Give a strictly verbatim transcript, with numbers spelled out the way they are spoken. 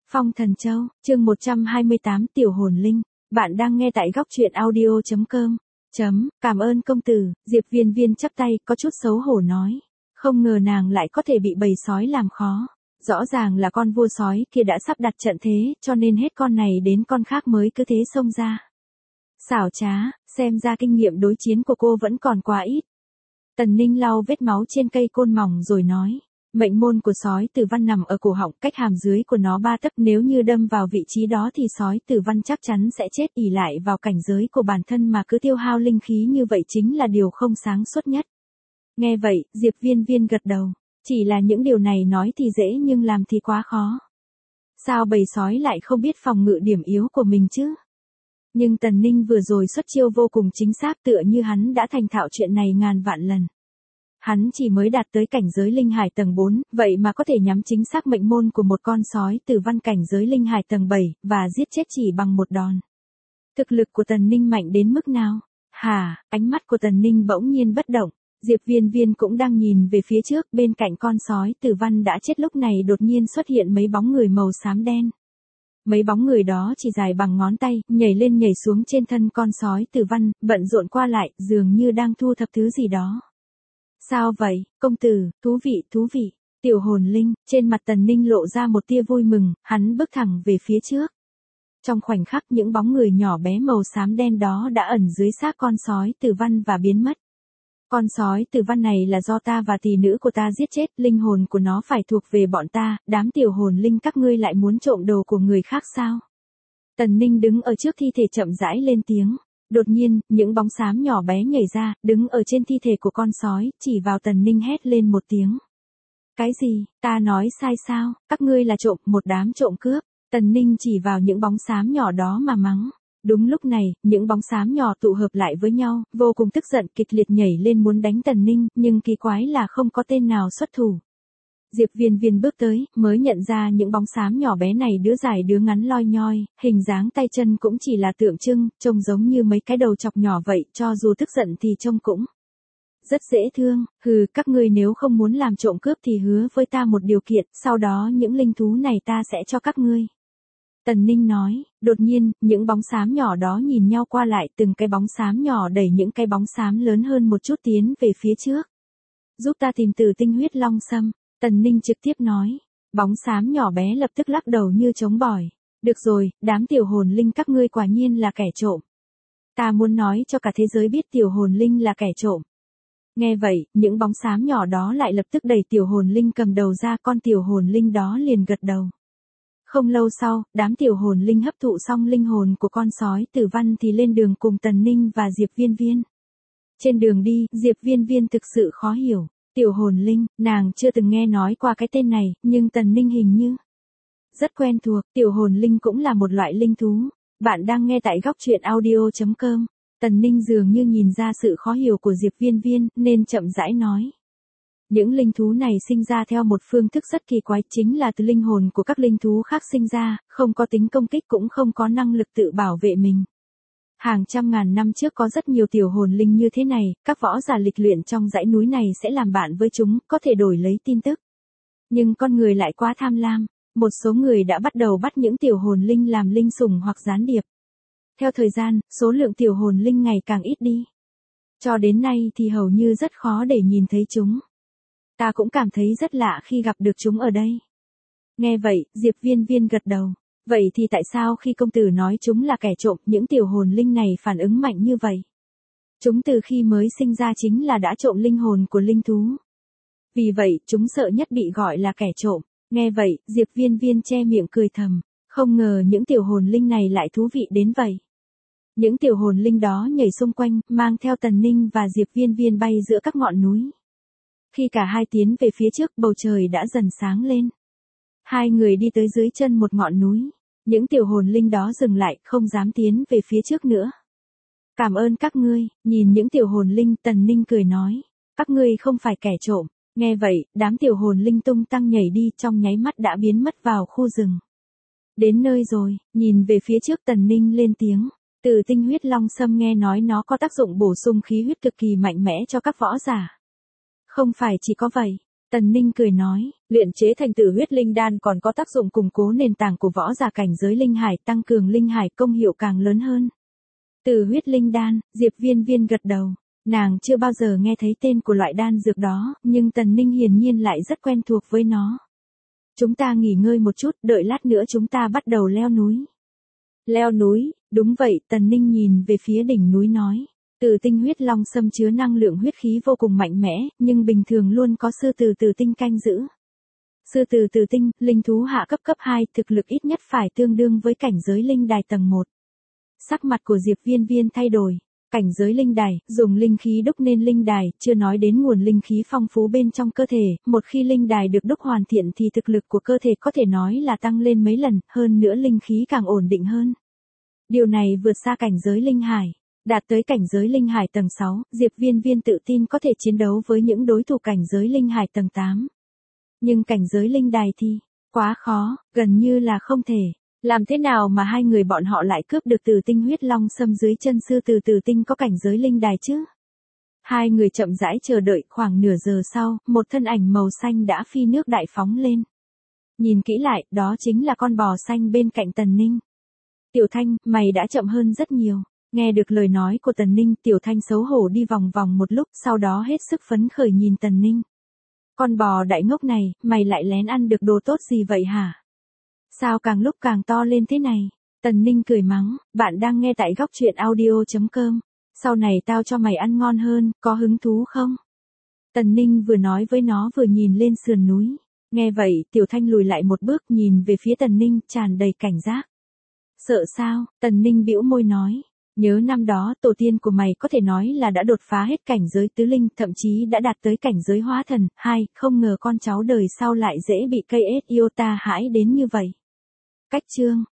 Phong Thần Châu, chương một trăm hai mươi tám Tiểu Hồn Linh, bạn đang nghe tại góc truyện audio chấm com. Chấm, cảm ơn công tử, Diệp Viên Viên chắp tay, có chút xấu hổ nói. Không ngờ nàng lại có thể bị bầy sói làm khó. Rõ ràng là con vua sói kia đã sắp đặt trận thế, cho nên hết con này đến con khác mới cứ thế xông ra. Xảo trá, xem ra kinh nghiệm đối chiến của cô vẫn còn quá ít. Tần Ninh lau vết máu trên cây côn mỏng rồi nói. Mệnh môn của sói tử văn nằm ở cổ họng, cách hàm dưới của nó ba tấc, nếu như đâm vào vị trí đó thì sói tử văn chắc chắn sẽ chết. Ỷ lại vào cảnh giới của bản thân mà cứ tiêu hao linh khí như vậy chính là điều không sáng suốt nhất. Nghe vậy, Diệp Viên Viên gật đầu. Chỉ là những điều này nói thì dễ nhưng làm thì quá khó. Sao bầy sói lại không biết phòng ngự điểm yếu của mình chứ? Nhưng Tần Ninh vừa rồi xuất chiêu vô cùng chính xác, tựa như hắn đã thành thạo chuyện này ngàn vạn lần. Hắn chỉ mới đạt tới cảnh giới linh hải tầng bốn, vậy mà có thể nhắm chính xác mệnh môn của một con sói tử văn cảnh giới linh hải tầng bảy, và giết chết chỉ bằng một đòn. Thực lực của Tần Ninh mạnh đến mức nào? Hả, ánh mắt của Tần Ninh bỗng nhiên bất động. Diệp Viên Viên cũng đang nhìn về phía trước, bên cạnh con sói tử văn đã chết lúc này đột nhiên xuất hiện mấy bóng người màu xám đen. Mấy bóng người đó chỉ dài bằng ngón tay, nhảy lên nhảy xuống trên thân con sói tử văn, bận rộn qua lại, dường như đang thu thập thứ gì đó. Sao vậy, công tử, thú vị, thú vị, Tiểu Hồn Linh, trên mặt Tần Ninh lộ ra một tia vui mừng, hắn bước thẳng về phía trước. Trong khoảnh khắc những bóng người nhỏ bé màu xám đen đó đã ẩn dưới xác con sói tử văn và biến mất. Con sói tử văn này là do ta và tỷ nữ của ta giết chết, linh hồn của nó phải thuộc về bọn ta, đám tiểu hồn linh các ngươi lại muốn trộm đồ của người khác sao? Tần Ninh đứng ở trước thi thể chậm rãi lên tiếng. Đột nhiên, những bóng xám nhỏ bé nhảy ra, đứng ở trên thi thể của con sói, chỉ vào Tần Ninh hét lên một tiếng. Cái gì, ta nói sai sao, các ngươi là trộm, một đám trộm cướp. Tần Ninh chỉ vào những bóng xám nhỏ đó mà mắng. Đúng lúc này, những bóng xám nhỏ tụ hợp lại với nhau, vô cùng tức giận kịch liệt nhảy lên muốn đánh Tần Ninh, nhưng kỳ quái là không có tên nào xuất thủ. Diệp Viên Viên bước tới, mới nhận ra những bóng xám nhỏ bé này đứa dài đứa ngắn loi nhoi, hình dáng tay chân cũng chỉ là tượng trưng, trông giống như mấy cái đầu chọc nhỏ vậy, cho dù tức giận thì trông cũng rất dễ thương. Hừ, các ngươi nếu không muốn làm trộm cướp thì hứa với ta một điều kiện, sau đó những linh thú này ta sẽ cho các ngươi. Tần Ninh nói, đột nhiên, những bóng xám nhỏ đó nhìn nhau qua lại, từng cái bóng xám nhỏ đẩy những cái bóng xám lớn hơn một chút tiến về phía trước. Giúp ta tìm Tử Tinh huyết long sâm. Tần Ninh trực tiếp nói, bóng xám nhỏ bé lập tức lắc đầu như trống bỏi. Được rồi, đám tiểu hồn linh các ngươi quả nhiên là kẻ trộm. Ta muốn nói cho cả thế giới biết tiểu hồn linh là kẻ trộm. Nghe vậy, những bóng xám nhỏ đó lại lập tức đẩy tiểu hồn linh cầm đầu ra, con tiểu hồn linh đó liền gật đầu. Không lâu sau, đám tiểu hồn linh hấp thụ xong linh hồn của con sói tử văn thì lên đường cùng Tần Ninh và Diệp Viên Viên. Trên đường đi, Diệp Viên Viên thực sự khó hiểu. Tiểu hồn linh, nàng chưa từng nghe nói qua cái tên này, nhưng Tần Ninh hình như rất quen thuộc. Tiểu hồn linh cũng là một loại linh thú. Bạn đang nghe tại góc truyện audio chấm com. Tần Ninh dường như nhìn ra sự khó hiểu của Diệp Viên Viên, nên chậm rãi nói. Những linh thú này sinh ra theo một phương thức rất kỳ quái, chính là từ linh hồn của các linh thú khác sinh ra, không có tính công kích cũng không có năng lực tự bảo vệ mình. Hàng trăm ngàn năm trước có rất nhiều tiểu hồn linh như thế này, các võ giả lịch luyện trong dãy núi này sẽ làm bạn với chúng, có thể đổi lấy tin tức. Nhưng con người lại quá tham lam, một số người đã bắt đầu bắt những tiểu hồn linh làm linh sủng hoặc gián điệp. Theo thời gian, số lượng tiểu hồn linh ngày càng ít đi. Cho đến nay thì hầu như rất khó để nhìn thấy chúng. Ta cũng cảm thấy rất lạ khi gặp được chúng ở đây. Nghe vậy, Diệp Viên Viên gật đầu. Vậy thì tại sao khi công tử nói chúng là kẻ trộm, những tiểu hồn linh này phản ứng mạnh như vậy? Chúng từ khi mới sinh ra chính là đã trộm linh hồn của linh thú. Vì vậy, chúng sợ nhất bị gọi là kẻ trộm. Nghe vậy, Diệp Viên Viên che miệng cười thầm. Không ngờ những tiểu hồn linh này lại thú vị đến vậy. Những tiểu hồn linh đó nhảy xung quanh, mang theo Tần Ninh và Diệp Viên Viên bay giữa các ngọn núi. Khi cả hai tiến về phía trước, bầu trời đã dần sáng lên. Hai người đi tới dưới chân một ngọn núi. Những tiểu hồn linh đó dừng lại, không dám tiến về phía trước nữa. Cảm ơn các ngươi, nhìn những tiểu hồn linh, Tần Ninh cười nói. Các ngươi không phải kẻ trộm. Nghe vậy, đám tiểu hồn linh tung tăng nhảy đi, trong nháy mắt đã biến mất vào khu rừng. Đến nơi rồi, nhìn về phía trước Tần Ninh lên tiếng. Tử Tinh huyết long sâm nghe nói nó có tác dụng bổ sung khí huyết cực kỳ mạnh mẽ cho các võ giả. Không phải chỉ có vậy, Tần Ninh cười nói, luyện chế thành Tử huyết linh đan còn có tác dụng củng cố nền tảng của võ giả cảnh giới linh hải, tăng cường linh hải công hiệu càng lớn hơn. Tử huyết linh đan, Diệp Viên Viên gật đầu. Nàng chưa bao giờ nghe thấy tên của loại đan dược đó, nhưng Tần Ninh hiển nhiên lại rất quen thuộc với nó. Chúng ta nghỉ ngơi một chút, đợi lát nữa chúng ta bắt đầu leo núi. Leo núi, đúng vậy, Tần Ninh nhìn về phía đỉnh núi nói. Tử tinh huyết long sâm chứa năng lượng huyết khí vô cùng mạnh mẽ, nhưng bình thường luôn có sư tử tử tinh canh giữ. Sư tử tử tinh, linh thú hạ cấp cấp hai, thực lực ít nhất phải tương đương với cảnh giới linh đài tầng một. Sắc mặt của Diệp Viên Viên thay đổi. Cảnh giới linh đài, dùng linh khí đúc nên linh đài, chưa nói đến nguồn linh khí phong phú bên trong cơ thể, một khi linh đài được đúc hoàn thiện thì thực lực của cơ thể có thể nói là tăng lên mấy lần, hơn nữa linh khí càng ổn định hơn. Điều này vượt xa cảnh giới linh hải. Đạt tới cảnh giới linh hải tầng sáu, Diệp Viên Viên tự tin có thể chiến đấu với những đối thủ cảnh giới linh hải tầng tám. Nhưng cảnh giới linh đài thì, quá khó, gần như là không thể. Làm thế nào mà hai người bọn họ lại cướp được Tử tinh huyết long sâm dưới chân sư tử tử tinh có cảnh giới linh đài chứ? Hai người chậm rãi chờ đợi, khoảng nửa giờ sau, một thân ảnh màu xanh đã phi nước đại phóng lên. Nhìn kỹ lại, đó chính là con bò xanh bên cạnh Tần Ninh. Tiểu Thanh, mày đã chậm hơn rất nhiều. Nghe được lời nói của Tần Ninh, Tiểu Thanh xấu hổ đi vòng vòng một lúc, sau đó hết sức phấn khởi nhìn Tần Ninh. Con bò đại ngốc này, mày lại lén ăn được đồ tốt gì vậy hả? Sao càng lúc càng to lên thế này? Tần Ninh cười mắng, bạn đang nghe tại góc truyện audio chấm com. Sau này tao cho mày ăn ngon hơn, có hứng thú không? Tần Ninh vừa nói với nó vừa nhìn lên sườn núi. Nghe vậy, Tiểu Thanh lùi lại một bước nhìn về phía Tần Ninh, tràn đầy cảnh giác. Sợ sao? Tần Ninh bĩu môi nói. Nhớ năm đó, tổ tiên của mày có thể nói là đã đột phá hết cảnh giới tứ linh, thậm chí đã đạt tới cảnh giới hóa thần. Hai, không ngờ con cháu đời sau lại dễ bị cây ét iota hãi đến như vậy. Cách chương